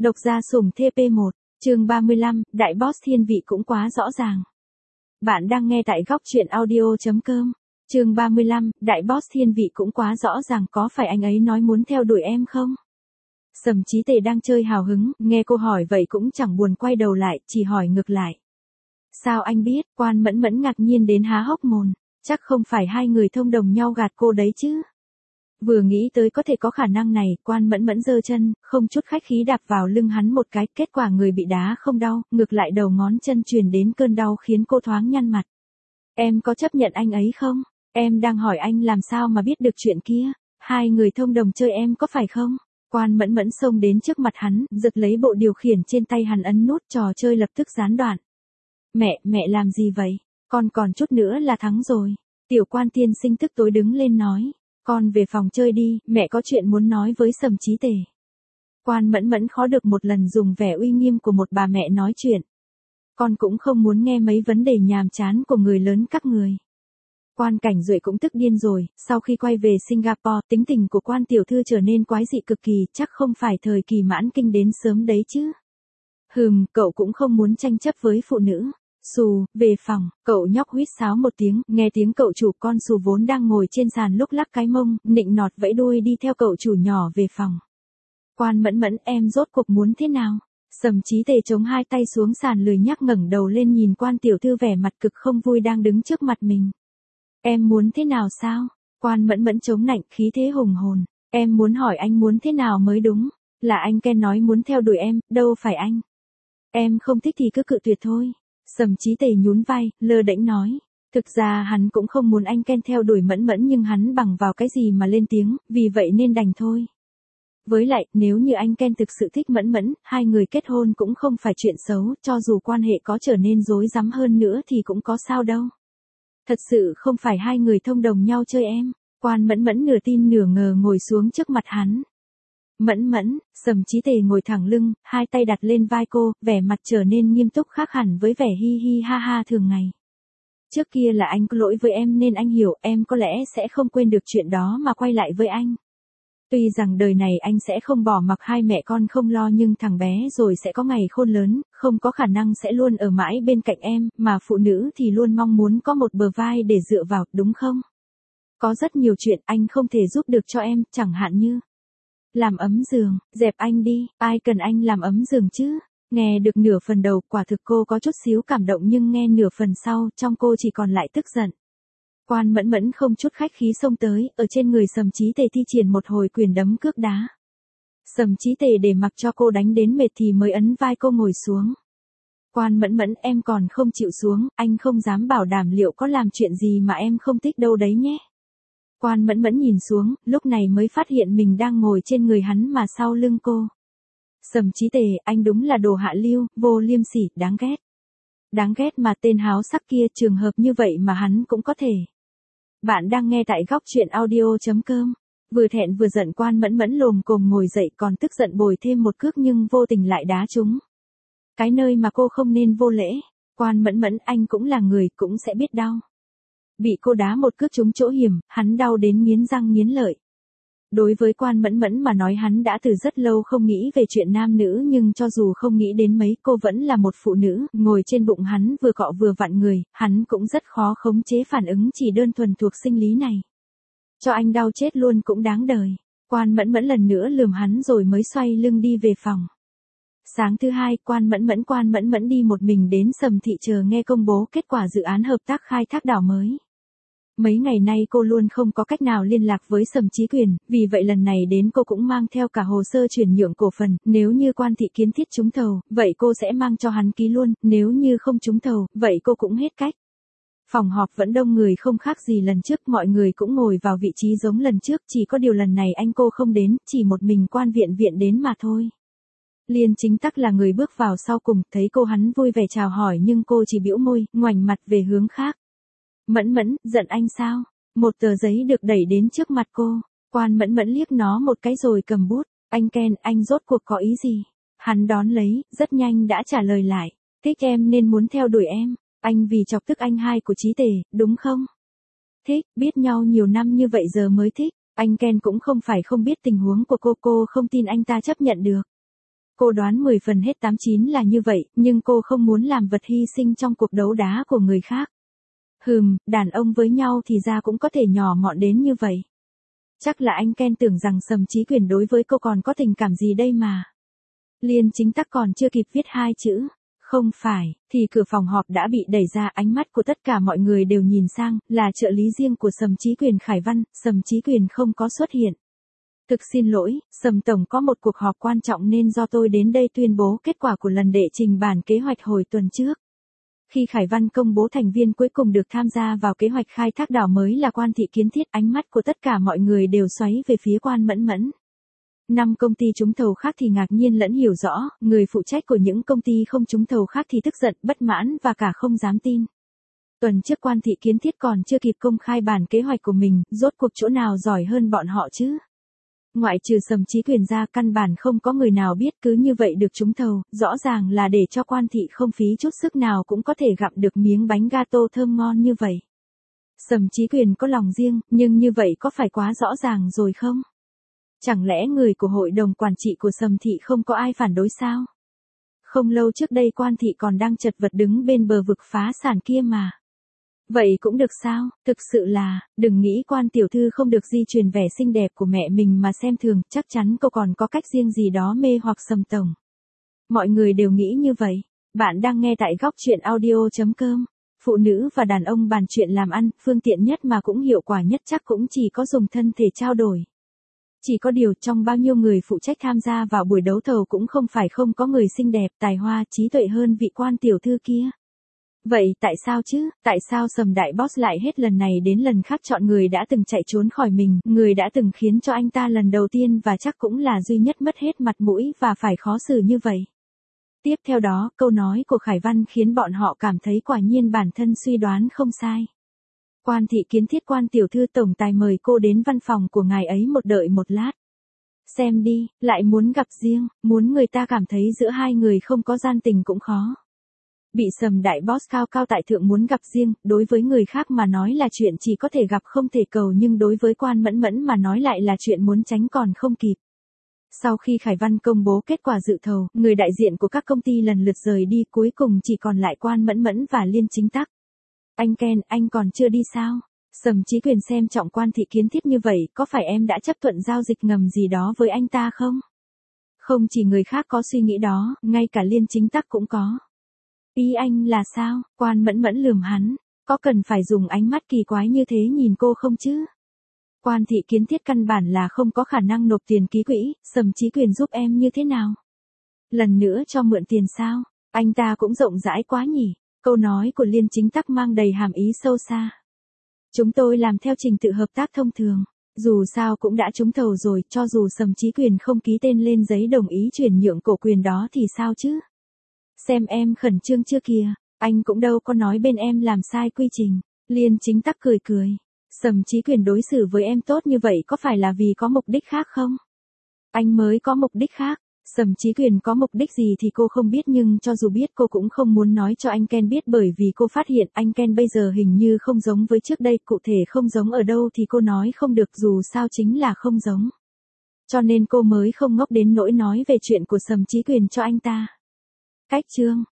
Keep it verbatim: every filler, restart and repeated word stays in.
Độc gia sủng T P một, chương ba mươi lăm, đại boss thiên vị cũng quá rõ ràng. Bạn đang nghe tại góc truyện audio.com. Chương ba mươi lăm, đại boss thiên vị cũng quá rõ ràng, có phải anh ấy nói muốn theo đuổi em không? Sầm Chí Tề đang chơi hào hứng, nghe cô hỏi vậy cũng chẳng buồn quay đầu lại, chỉ hỏi ngược lại. Sao anh biết? Quan Mẫn Mẫn ngạc nhiên đến há hốc mồm, chắc không phải hai người thông đồng nhau gạt cô đấy chứ? Vừa nghĩ tới có thể có khả năng này, Quan Mẫn Mẫn giơ chân, không chút khách khí đạp vào lưng hắn một cái, kết quả người bị đá không đau, ngược lại đầu ngón chân truyền đến cơn đau khiến cô thoáng nhăn mặt. Em có chấp nhận anh ấy không? Em đang hỏi anh làm sao mà biết được chuyện kia, hai người thông đồng chơi em có phải không? Quan Mẫn Mẫn xông đến trước mặt hắn, giật lấy bộ điều khiển trên tay hắn ấn nút, trò chơi lập tức gián đoạn. Mẹ, mẹ làm gì vậy? Con còn chút nữa là thắng rồi. Tiểu Quan tiên sinh tức tối đứng lên nói. Con về phòng chơi đi, mẹ có chuyện muốn nói với Sầm Chí Tề. Quan Mẫn Mẫn khó được một lần dùng vẻ uy nghiêm của một bà mẹ nói chuyện. Con cũng không muốn nghe mấy vấn đề nhàm chán của người lớn các người. Quan Cảnh Duệ cũng tức điên rồi, sau khi quay về Singapore, tính tình của Quan tiểu thư trở nên quái dị cực kỳ, chắc không phải thời kỳ mãn kinh đến sớm đấy chứ. Hừm, cậu cũng không muốn tranh chấp với phụ nữ. Xù, về phòng, cậu nhóc huýt sáo một tiếng, nghe tiếng cậu chủ con xù vốn đang ngồi trên sàn lúc lắc cái mông, nịnh nọt vẫy đuôi đi theo cậu chủ nhỏ về phòng. Quan Mẫn Mẫn, em rốt cuộc muốn thế nào? Sầm Chí Tề chống hai tay xuống sàn lười nhác ngẩng đầu lên nhìn Quan tiểu thư vẻ mặt cực không vui đang đứng trước mặt mình. Em muốn thế nào sao? Quan Mẫn Mẫn chống nạnh, khí thế hùng hồn. Em muốn hỏi anh muốn thế nào mới đúng? Là anh Ken nói muốn theo đuổi em, đâu phải anh. Em không thích thì cứ cự tuyệt thôi. Sầm Chí Tề nhún vai, lơ đễnh nói. Thực ra hắn cũng không muốn anh Ken theo đuổi Mẫn Mẫn nhưng hắn bằng vào cái gì mà lên tiếng, vì vậy nên đành thôi. Với lại, nếu như anh Ken thực sự thích Mẫn Mẫn, hai người kết hôn cũng không phải chuyện xấu, cho dù quan hệ có trở nên rối rắm hơn nữa thì cũng có sao đâu. Thật sự không phải hai người thông đồng nhau chơi em. Quan Mẫn Mẫn nửa tin nửa ngờ ngồi xuống trước mặt hắn. Mẫn Mẫn, Sầm Chí Tề ngồi thẳng lưng, hai tay đặt lên vai cô, vẻ mặt trở nên nghiêm túc khác hẳn với vẻ hi hi ha ha thường ngày. Trước kia là anh có lỗi với em nên anh hiểu em có lẽ sẽ không quên được chuyện đó mà quay lại với anh. Tuy rằng đời này anh sẽ không bỏ mặc hai mẹ con không lo nhưng thằng bé rồi sẽ có ngày khôn lớn, không có khả năng sẽ luôn ở mãi bên cạnh em, mà phụ nữ thì luôn mong muốn có một bờ vai để dựa vào, đúng không? Có rất nhiều chuyện anh không thể giúp được cho em, chẳng hạn như làm ấm giường, dẹp anh đi, ai cần anh làm ấm giường chứ? Nghe được nửa phần đầu, quả thực cô có chút xíu cảm động nhưng nghe nửa phần sau, trong cô chỉ còn lại tức giận. Quan Mẫn Mẫn không chút khách khí xông tới, ở trên người Sầm Chí Tề thi triển một hồi quyền đấm cước đá. Sầm Chí Tề để mặc cho cô đánh đến mệt thì mới ấn vai cô ngồi xuống. Quan Mẫn Mẫn, em còn không chịu xuống, anh không dám bảo đảm liệu có làm chuyện gì mà em không thích đâu đấy nhé. Quan Mẫn Mẫn nhìn xuống, lúc này mới phát hiện mình đang ngồi trên người hắn mà sau lưng cô. Sầm Chí Tề, anh đúng là đồ hạ lưu, vô liêm sỉ, đáng ghét. Đáng ghét mà tên háo sắc kia, trường hợp như vậy mà hắn cũng có thể. Bạn đang nghe tại góc truyện audio.com. Vừa thẹn vừa giận Quan Mẫn Mẫn lồm cồm ngồi dậy còn tức giận bồi thêm một cước nhưng vô tình lại đá trúng. Cái nơi mà cô không nên vô lễ. Quan Mẫn Mẫn, anh cũng là người, cũng sẽ biết đau. Bị cô đá một cước trúng chỗ hiểm, hắn đau đến nghiến răng nghiến lợi. Đối với Quan Mẫn Mẫn mà nói hắn đã từ rất lâu không nghĩ về chuyện nam nữ nhưng cho dù không nghĩ đến mấy cô vẫn là một phụ nữ, ngồi trên bụng hắn vừa cọ vừa vặn người, hắn cũng rất khó khống chế phản ứng chỉ đơn thuần thuộc sinh lý này. Cho anh đau chết luôn cũng đáng đời. Quan Mẫn Mẫn lần nữa lườm hắn rồi mới xoay lưng đi về phòng. Sáng thứ hai, Quan Mẫn Mẫn Quan Mẫn Mẫn đi một mình đến Sầm Thị chờ nghe công bố kết quả dự án hợp tác khai thác đảo mới. Mấy ngày nay cô luôn không có cách nào liên lạc với Sầm Chí Quyền, vì vậy lần này đến cô cũng mang theo cả hồ sơ chuyển nhượng cổ phần, nếu như Quan Thị Kiến Thiết trúng thầu, vậy cô sẽ mang cho hắn ký luôn, nếu như không trúng thầu, vậy cô cũng hết cách. Phòng họp vẫn đông người không khác gì lần trước, mọi người cũng ngồi vào vị trí giống lần trước, chỉ có điều lần này anh cô không đến, chỉ một mình Quan Viện Viện đến mà thôi. Liên Chính Tắc là người bước vào sau cùng, thấy cô hắn vui vẻ chào hỏi nhưng cô chỉ bĩu môi, ngoảnh mặt về hướng khác. Mẫn Mẫn, giận anh sao? Một tờ giấy được đẩy đến trước mặt cô. Quan Mẫn Mẫn liếc nó một cái rồi cầm bút. Anh Ken, anh rốt cuộc có ý gì? Hắn đón lấy, rất nhanh đã trả lời lại. Thích em nên muốn theo đuổi em. Anh vì chọc tức anh hai của Chí Tề, đúng không? Thích, biết nhau nhiều năm như vậy giờ mới thích. Anh Ken cũng không phải không biết tình huống của cô, cô không tin anh ta chấp nhận được. Cô đoán mười phần hết tám chín là như vậy, nhưng cô không muốn làm vật hy sinh trong cuộc đấu đá của người khác. Hừm, đàn ông với nhau thì ra cũng có thể nhỏ mọn đến như vậy. Chắc là anh Ken tưởng rằng Sầm Chí Quyền đối với cô còn có tình cảm gì đây mà. Liên Chính Tắc còn chưa kịp viết hai chữ, không phải, thì cửa phòng họp đã bị đẩy ra, ánh mắt của tất cả mọi người đều nhìn sang, là trợ lý riêng của Sầm Chí Quyền Khải Văn, Sầm Chí Quyền không có xuất hiện. Thực xin lỗi, Sầm Tổng có một cuộc họp quan trọng nên do tôi đến đây tuyên bố kết quả của lần đệ trình bản kế hoạch hồi tuần trước. Khi Khải Văn công bố thành viên cuối cùng được tham gia vào kế hoạch khai thác đảo mới là Quan Thị Kiến Thiết, ánh mắt của tất cả mọi người đều xoáy về phía Quan Mẫn Mẫn. Năm công ty trúng thầu khác thì ngạc nhiên lẫn hiểu rõ, người phụ trách của những công ty không trúng thầu khác thì tức giận, bất mãn và cả không dám tin. Tuần trước Quan Thị Kiến Thiết còn chưa kịp công khai bản kế hoạch của mình, rốt cuộc chỗ nào giỏi hơn bọn họ chứ? Ngoại trừ Sầm Chí Quyền ra, căn bản không có người nào biết cứ như vậy được trúng thầu, rõ ràng là để cho Quan Thị không phí chút sức nào cũng có thể gặm được miếng bánh gato thơm ngon như vậy. Sầm Chí Quyền có lòng riêng, nhưng như vậy có phải quá rõ ràng rồi không? Chẳng lẽ người của hội đồng quản trị của Sầm Thị không có ai phản đối sao? Không lâu trước đây Quan Thị còn đang chật vật đứng bên bờ vực phá sản kia mà. Vậy cũng được sao, thực sự là, đừng nghĩ Quan tiểu thư không được di truyền vẻ xinh đẹp của mẹ mình mà xem thường, chắc chắn cô còn có cách riêng gì đó mê hoặc Sầm Tổng. Mọi người đều nghĩ như vậy. Bạn đang nghe tại góc truyện audio chấm com. Phụ nữ và đàn ông bàn chuyện làm ăn, phương tiện nhất mà cũng hiệu quả nhất chắc cũng chỉ có dùng thân thể trao đổi. Chỉ có điều trong bao nhiêu người phụ trách tham gia vào buổi đấu thầu cũng không phải không có người xinh đẹp, tài hoa, trí tuệ hơn vị Quan tiểu thư kia. Vậy tại sao chứ, tại sao Sầm đại boss lại hết lần này đến lần khác chọn người đã từng chạy trốn khỏi mình, người đã từng khiến cho anh ta lần đầu tiên và chắc cũng là duy nhất mất hết mặt mũi và phải khó xử như vậy. Tiếp theo đó, câu nói của Khải Văn khiến bọn họ cảm thấy quả nhiên bản thân suy đoán không sai. Quan Thị Kiến Thiết, Quan tiểu thư, tổng tài mời cô đến văn phòng của ngài ấy một đợi một lát. Xem đi, lại muốn gặp riêng, muốn người ta cảm thấy giữa hai người không có gian tình cũng khó. Bị Sầm đại boss cao cao tại thượng muốn gặp riêng, đối với người khác mà nói là chuyện chỉ có thể gặp không thể cầu, nhưng đối với Quan Mẫn Mẫn mà nói lại là chuyện muốn tránh còn không kịp. Sau khi Khải Văn công bố kết quả dự thầu, người đại diện của các công ty lần lượt rời đi, cuối cùng chỉ còn lại Quan Mẫn Mẫn và Liên Chính Tắc. Anh Ken, anh còn chưa đi sao? Sầm Chí Quyền xem trọng Quan Thị Kiến Thiết như vậy, có phải em đã chấp thuận giao dịch ngầm gì đó với anh ta không? Không chỉ người khác có suy nghĩ đó, ngay cả Liên Chính Tắc cũng có. Ý anh là sao? Quan Mẫn Mẫn lườm hắn, có cần phải dùng ánh mắt kỳ quái như thế nhìn cô không chứ? Quan Thị Kiến Thiết căn bản là không có khả năng nộp tiền ký quỹ, Sầm Chí Quyền giúp em như thế nào? Lần nữa cho mượn tiền sao? Anh ta cũng rộng rãi quá nhỉ? Câu nói của Liên Chính Tắc mang đầy hàm ý sâu xa. Chúng tôi làm theo trình tự hợp tác thông thường. Dù sao cũng đã trúng thầu rồi, cho dù Sầm Chí Quyền không ký tên lên giấy đồng ý chuyển nhượng cổ quyền đó thì sao chứ? Xem em khẩn trương chưa kìa, anh cũng đâu có nói bên em làm sai quy trình. Liên Chính Tắc cười cười. Sầm Chí Quyền đối xử với em tốt như vậy có phải là vì có mục đích khác không? Anh mới có mục đích khác. Sầm Chí Quyền có mục đích gì thì cô không biết, nhưng cho dù biết cô cũng không muốn nói cho anh Ken biết, bởi vì cô phát hiện anh Ken bây giờ hình như không giống với trước đây, cụ thể không giống ở đâu thì cô nói không được, dù sao chính là không giống. Cho nên cô mới không ngốc đến nỗi nói về chuyện của Sầm Chí Quyền cho anh ta. Cách chương